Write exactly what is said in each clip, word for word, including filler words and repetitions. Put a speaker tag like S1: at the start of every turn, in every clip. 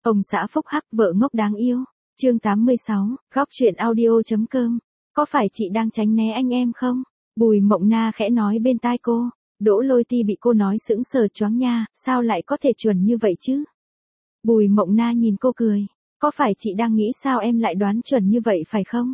S1: Ông xã phúc hắc vợ ngốc đáng yêu. Chương tám mươi sáu, góc truyện audio.com. Có phải chị đang tránh né anh em không? Bùi Mộng Na khẽ nói bên tai cô. Đỗ Lôi Ti bị cô nói sững sờ choáng nha, sao lại có thể chuẩn như vậy chứ? Bùi Mộng Na nhìn cô cười. Có phải chị đang nghĩ sao em lại đoán chuẩn như vậy phải không?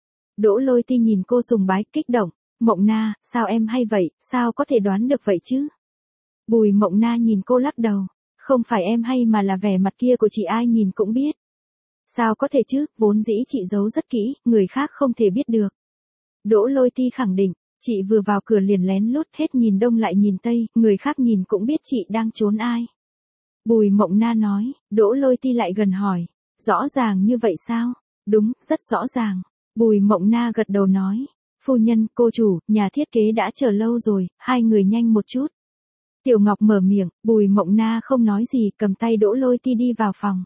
S1: Đỗ Lôi Ti nhìn cô sùng bái kích động. Mộng Na, sao em hay vậy, sao có thể đoán được vậy chứ? Bùi Mộng Na nhìn cô lắc đầu. Không phải em hay mà là vẻ mặt kia của chị ai nhìn cũng biết. Sao có thể chứ, vốn dĩ chị giấu rất kỹ, người khác không thể biết được. Đỗ Lôi Ti khẳng định, chị vừa vào cửa liền lén lút hết nhìn đông lại nhìn tây, người khác nhìn cũng biết chị đang trốn ai. Bùi Mộng Na nói, Đỗ Lôi Ti lại gần hỏi, rõ ràng như vậy sao? Đúng, rất rõ ràng. Bùi Mộng Na gật đầu nói, phu nhân, cô chủ, nhà thiết kế đã chờ lâu rồi, hai người nhanh một chút. Tiểu Ngọc mở miệng, Bùi Mộng Na không nói gì, cầm tay Đỗ Lôi Ti đi vào phòng.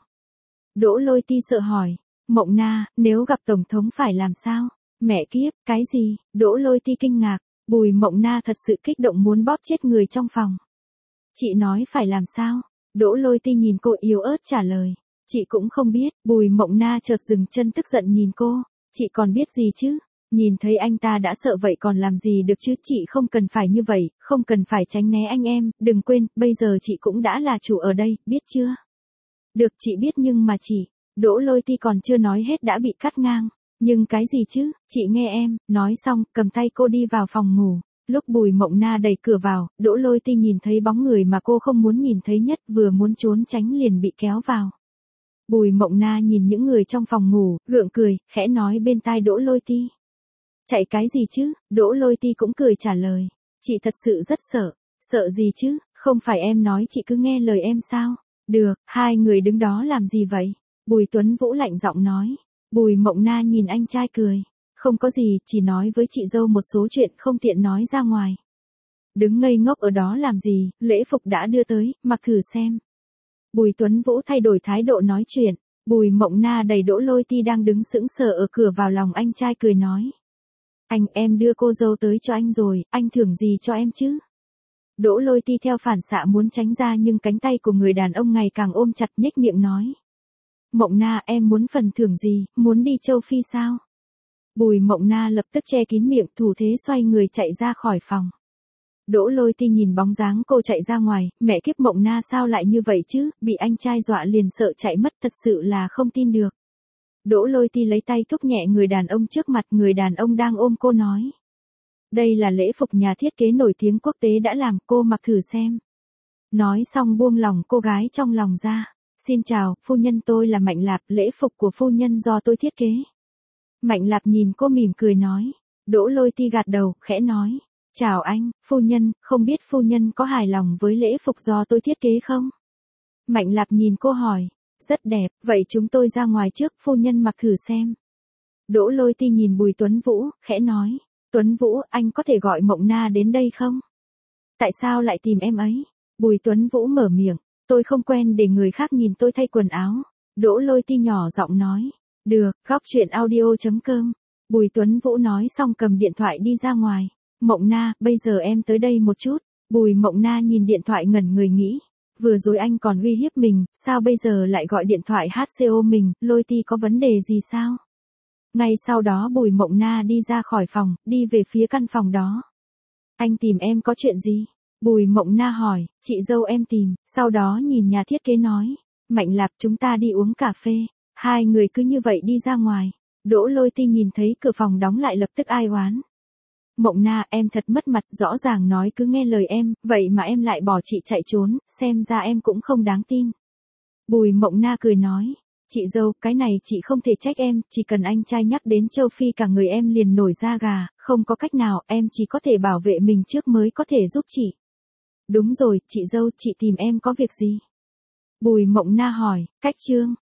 S1: Đỗ Lôi Ti sợ hỏi, Mộng Na, nếu gặp Tổng thống phải làm sao? Mẹ kiếp, cái gì? Đỗ Lôi Ti kinh ngạc, Bùi Mộng Na thật sự kích động muốn bóp chết người trong phòng. Chị nói phải làm sao? Đỗ Lôi Ti nhìn cô yếu ớt trả lời, chị cũng không biết. Bùi Mộng Na chợt dừng chân tức giận nhìn cô, chị còn biết gì chứ? Nhìn thấy anh ta đã sợ vậy còn làm gì được chứ, chị không cần phải như vậy, không cần phải tránh né anh em, đừng quên, bây giờ chị cũng đã là chủ ở đây, biết chưa? Được chị biết nhưng mà chị, Đỗ Lôi Ti còn chưa nói hết đã bị cắt ngang, nhưng cái gì chứ, chị nghe em, nói xong, cầm tay cô đi vào phòng ngủ. Lúc Bùi Mộng Na đẩy cửa vào, Đỗ Lôi Ti nhìn thấy bóng người mà cô không muốn nhìn thấy nhất, vừa muốn trốn tránh liền bị kéo vào. Bùi Mộng Na nhìn những người trong phòng ngủ, gượng cười, khẽ nói bên tai Đỗ Lôi Ti. Chạy cái gì chứ? Đỗ Lôi Ti cũng cười trả lời. Chị thật sự rất sợ. Sợ gì chứ? Không phải em nói chị cứ nghe lời em sao? Được, hai người đứng đó làm gì vậy? Bùi Tuấn Vũ lạnh giọng nói. Bùi Mộng Na nhìn anh trai cười. Không có gì, chỉ nói với chị dâu một số chuyện không tiện nói ra ngoài. Đứng ngây ngốc ở đó làm gì, lễ phục đã đưa tới, mặc thử xem. Bùi Tuấn Vũ thay đổi thái độ nói chuyện. Bùi Mộng Na đẩy Đỗ Lôi Ti đang đứng sững sờ ở cửa vào lòng anh trai cười nói. Anh, em đưa cô dâu tới cho anh rồi, anh thưởng gì cho em chứ? Đỗ Lôi Ti theo phản xạ muốn tránh ra nhưng cánh tay của người đàn ông ngày càng ôm chặt, nhếch miệng nói. Mộng Na, em muốn phần thưởng gì, muốn đi châu Phi sao? Bùi Mộng Na lập tức che kín miệng, thủ thế xoay người chạy ra khỏi phòng. Đỗ Lôi Ti nhìn bóng dáng cô chạy ra ngoài, mẹ kiếp Mộng Na sao lại như vậy chứ, bị anh trai dọa liền sợ chạy mất, thật sự là không tin được. Đỗ Lôi Ti lấy tay thúc nhẹ người đàn ông trước mặt, người đàn ông đang ôm cô nói. Đây là lễ phục nhà thiết kế nổi tiếng quốc tế đã làm, cô mặc thử xem. Nói xong buông lòng cô gái trong lòng ra. Xin chào, phu nhân, tôi là Mạnh Lạp, lễ phục của phu nhân do tôi thiết kế. Mạnh Lạp nhìn cô mỉm cười nói. Đỗ Lôi Ti gật đầu, khẽ nói. Chào anh, phu nhân, không biết phu nhân có hài lòng với lễ phục do tôi thiết kế không? Mạnh Lạp nhìn cô hỏi. Rất đẹp, vậy chúng tôi ra ngoài trước, phu nhân mặc thử xem. Đỗ Lôi Ti nhìn Bùi Tuấn Vũ, khẽ nói. Tuấn Vũ, anh có thể gọi Mộng Na đến đây không? Tại sao lại tìm em ấy? Bùi Tuấn Vũ mở miệng. Tôi không quen để người khác nhìn tôi thay quần áo. Đỗ Lôi Ti nhỏ giọng nói. Được, góc truyện audio.com. Bùi Tuấn Vũ nói xong cầm điện thoại đi ra ngoài. Mộng Na, bây giờ em tới đây một chút. Bùi Mộng Na nhìn điện thoại ngẩn người nghĩ. Vừa rồi anh còn uy hiếp mình, sao bây giờ lại gọi điện thoại hát xê ô mình, Lôi Ti có vấn đề gì sao? Ngay sau đó Bùi Mộng Na đi ra khỏi phòng, đi về phía căn phòng đó. Anh tìm em có chuyện gì? Bùi Mộng Na hỏi, chị dâu em tìm, sau đó nhìn nhà thiết kế nói. Mạnh Lạp, chúng ta đi uống cà phê. Hai người cứ như vậy đi ra ngoài. Đỗ Lôi Ti nhìn thấy cửa phòng đóng lại lập tức ai oán. Mộng Na, em thật mất mặt, rõ ràng nói cứ nghe lời em, vậy mà em lại bỏ chị chạy trốn, xem ra em cũng không đáng tin. Bùi Mộng Na cười nói, chị dâu, cái này chị không thể trách em, chỉ cần anh trai nhắc đến châu Phi cả người em liền nổi da gà, không có cách nào, em chỉ có thể bảo vệ mình trước mới có thể giúp chị. Đúng rồi, chị dâu, chị tìm em có việc gì? Bùi Mộng Na hỏi, cách trương,